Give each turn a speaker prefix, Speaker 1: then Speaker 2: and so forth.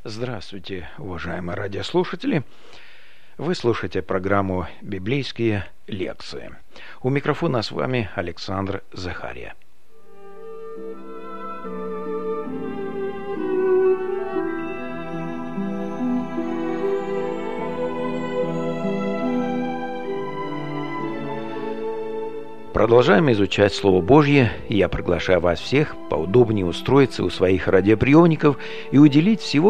Speaker 1: Здравствуйте, уважаемые радиослушатели! Вы слушаете программу «Библейские лекции». У микрофона с вами Александр Захария. Продолжаем изучать Слово Божье, и я приглашаю вас всех поудобнее устроиться у своих радиоприемников и уделить всего